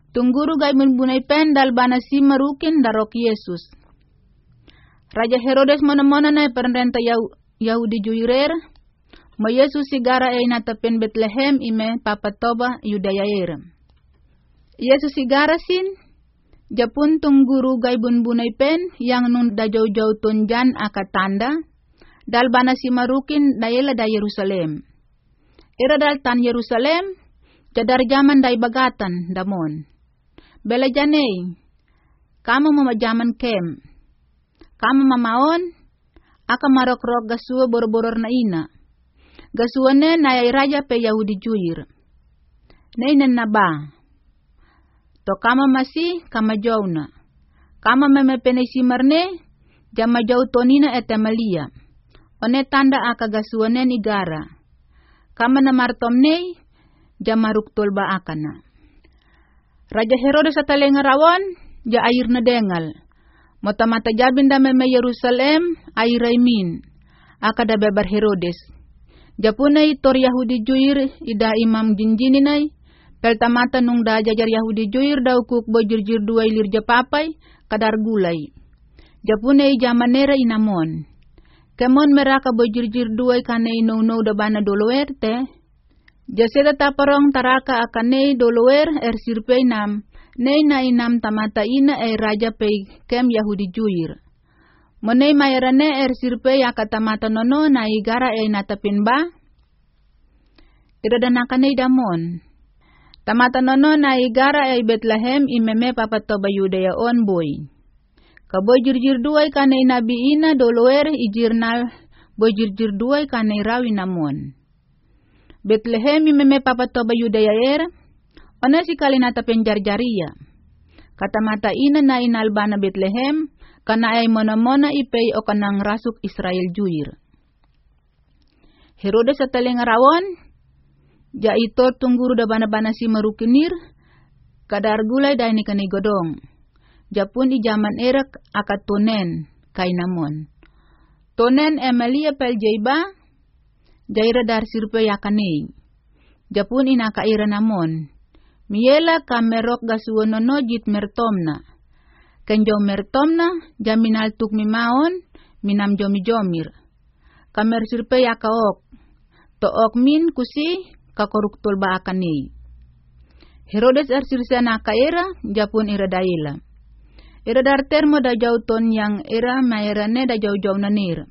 Tungguru gay bunbunay pen dal bana si marukin darok Yesus. Raja Herodes mona-mona na perrenta Yahudi juirer, mo Yesus sigara ay natapen Bethlehem ime papatoba Yudaya. Yesus sigara sin, japun tungguru gay bunbunay pen yang nun dajaw-jaw tunjan akatanda, dal bana si marukin dayela da Yerusalem. Ira dal tan Yerusalem, jadar zaman day bagatan damon. Bela janay, kamo mamajaman kem, kamo mamaon, aka marok-rok gasua bor-boror na ina. Gasua ne nayay raja pe Yahudi juir. Nainan na ba? To kama masi, kama jaw na. Kama memepenay si marne, jama jaw tonina etemalia. One tanda aka gasua ne igara. Kama na martom ne, jama ruktol ba aka na. Raja Herodes sa talengarawan, ja air na dengal. Mata-mata jabin da me Yerusalem, airay min. Akada bebar Herodes. Japunay tor Yahudi juir, ida imam jinjininay. Peltamata nung da jajar Yahudi juir, daw kuk bojirjir duay lirja papay, kadar gulay. Japunay jamanera inamon. Kemon meraka bojirjir duay kanay no da bana doloerte. Jaseda taparong taraka akanay dolower sirpey nam, nay na inam tamata ina raja pey kem Yahudi juir. Monay mayarane sirpey akatamata nono na igara natapin ba? Iradanakanay damon. Tamata nono na igara Bethlehem imeme papatoba Yudaya on boy. Kaboy jirjir duay kanay nabi ina dolower ijirnal boy jirjir duay kanay rawi namon. Bethlehem imeme papatoba Yudaya ona si kalinata penjarjaria. Katamata ina na inalbana Bethlehem, kana ay mona-mona ipay o kanang rasuk Israel juir. Herodes sa talengarawan, ja ito tungguru da bana-bana si marukinir, kadar gulay da ni kanay godong. Japun ijaman erak akat tonen, kay namon. Tonen Emilia pel jayba, jaira dar sirpe yakani. Japun inakaira namon. Miela kamerok gasuonono jit mertomna. Kenjo mertomna jaminal tuk mimaon minam jomi-jomir. Kamer sirpe yakaok. Took min kusi kakoruktul ba akani. Herodes sirsena kaira japun ira daila. Ira dar termo da jauton yang ira maerane da jau-jau nanir.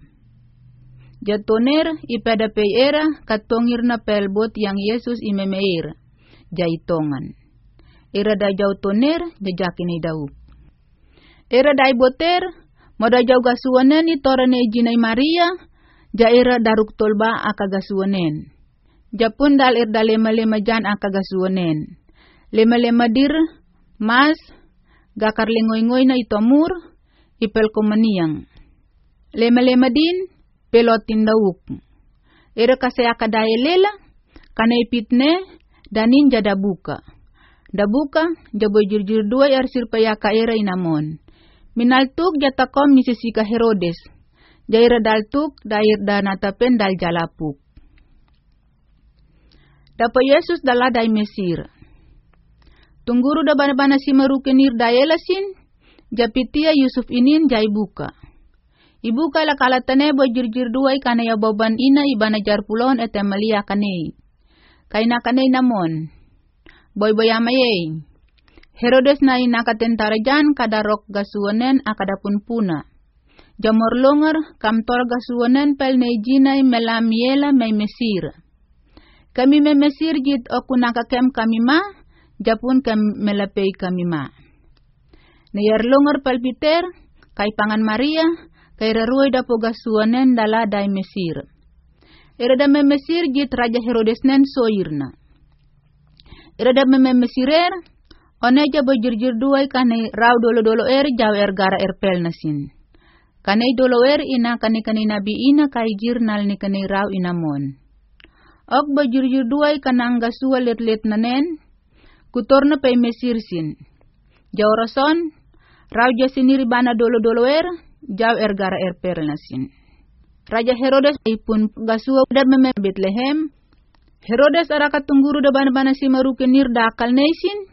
Jatoner ipada pey era katongir na pelbot yang Yesus imemeir. Jaitongan. Ira da jau toner jajakini dauk. Ira da boter moda jau gasuanen itorane jinay Maria jaira daruk tolba akagasuanen. Japun dal irda lema-lema jan akagasuanen. Lema-lema dir mas gakar lingoy-ngoy na itomur ipel komaniang. Lema-lema din pelotin dauk. Ira kasi akadaya lela kanay pitne danin jada buka. Dabuka jaboy jirjir dua sirpaya kaira inamon. Minaltuk jatakom misisika Herodes. Jaira daltuk dair danatapen dal jalapuk. Dapo Yesus daladai Mesir. Tungguru da bana-bana si marukinir dayelasin, japitia Yusuf inin jai buka. Ibuka la kalatane boy jirjir dua ikana ya boban ina ibana jar pulon etemalia kanei. Kaina kanay namon. Boy-boy amayay. Herodes na inakatentara jan kadarok gasuanen akadapun puna. Jamor longer kamtor gasuanen pel nejinay melamiela may Mesir. Kami may Mesir jit oku nakakem kami ma, japun kem melapay kami ma. Nayar longer pel Peter, kay pangan Maria, kay raruay dapo gasuanen dala day Mesir. Irada me Mesir jit Raja Herodes nen soirna. Irada me Mesirer, oneja bojirjir duay kanay raw dolo-dolo jaw gara pel nasin. Kanay dolo ina kanay nabi ina kay jirnal ni kanay raw inamon. Ok bojirjir duay kanang gasua lit-lit nanen, kutor na pay Mesir sin. Jaw rason, raw jasiniri bana dolo-dolo jaw gara pel nasin. Raja Herodes ipun gasua da meme Bethlehem. Herodes araka tungguru da bana-bana si marukinir dakal nesin,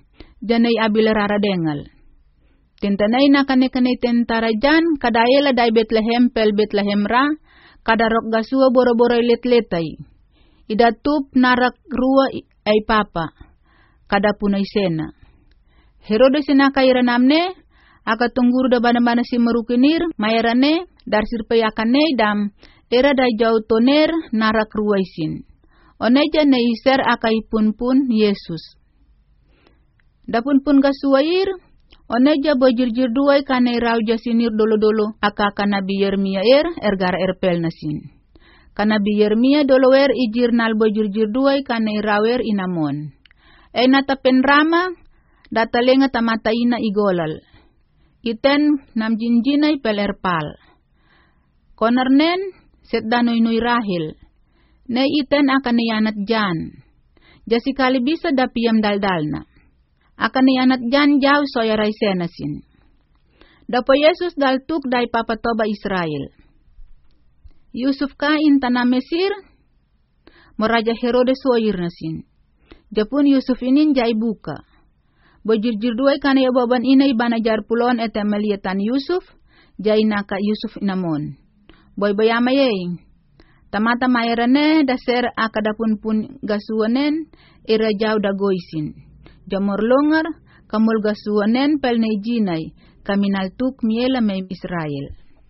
janay abilerara dengal. Tintanay na kane-kane tentara jan, kadayela day Bethlehem pel Bethlehem ra, kadarok gasua boro-boro let-letay. Idatup narak rua ay papa, kada punay sena. Herodes sinakaira namne, akatungguru da bana-bana si merukinir, mayarane, dar sirpayakane dam, era day jauh toner narak rua isin. Oneja na iser akaipun-pun Yesus. Dapun-pun gasuair, oneja bojir-jir duay kanay raw jasinir dolo-dolo aka kanabi Yeremia ergara erpel nasin. Kanabi Yeremia dolo ijir nal bojir-jir duay kanay rawer inamon. Natapen rama, datalenga tamata ina igolal. Iten namjinjinay pel erpal. Konarnen, set danoy-noy rahil. Ne iten akan niyanat jan. Jasikali bisa dapiyam daldalna. Akan niyanat jan jauh soyaray senasin. Dapo Yesus daltuk day papatoba Israel. Yusuf kain tanah Mesir, meraja Herodes soyir nasin. Japun Yusuf inin jai buka. Bojir-jir duay kanaya baban inay banajar pulon etemelietan Yusuf, jai naka Yusuf inamon. Boy bayamayay. Tamata mayarane daser akadapun pun gasuanen ira jauh dagoisin. Jamor longar kamul gasuanen pel nejinay kaminaltuk miela may Israel.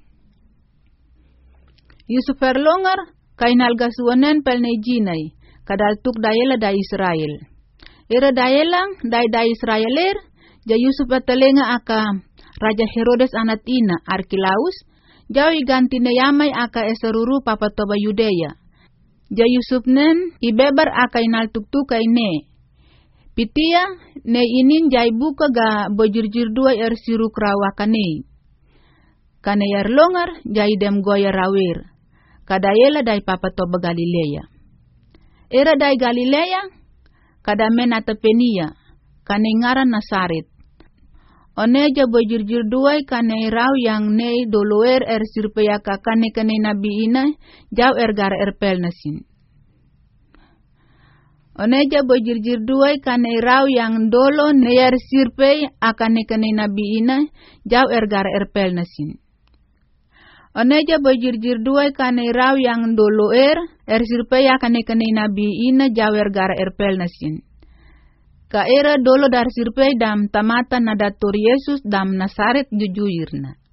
Yusuf longar kainal gasuanen pel nejinay kadaltuk dayela da Israel. Ira dayelang day Israeler ja Yusuf atalenga aka Raja Herodes anatina Arkilaus. Jauh ganti neyamay aka eseruru papatoba Yudea. Ja Yusuf nen ibebar aka inaltuk-tuk ne. Pitia ne inin jai buka ga bojir-jir dua siru krawakane. Kane longar jai dem goya rawir. Kadayela dai papatoba Galilea. Era dai Galilea kada menata penia. Kane ngaran Nasaret. Oneja bojir-jir duay kane raw yang ne doloer sirpeyaka kane nabi ina jauh ergara erpel nasin. Oneja bojir-jir duay kane raw yang dolo ne sirpey akane nabi ina jauh ergara erpel nasin. Oneja bojir-jir duay kane raw yang doloer sirpey akane nabi ina jauh ergara erpel nasin. Ka era dolo dar sirpei dam tamata nadatur Yesus dam Nasaret jujuyirna.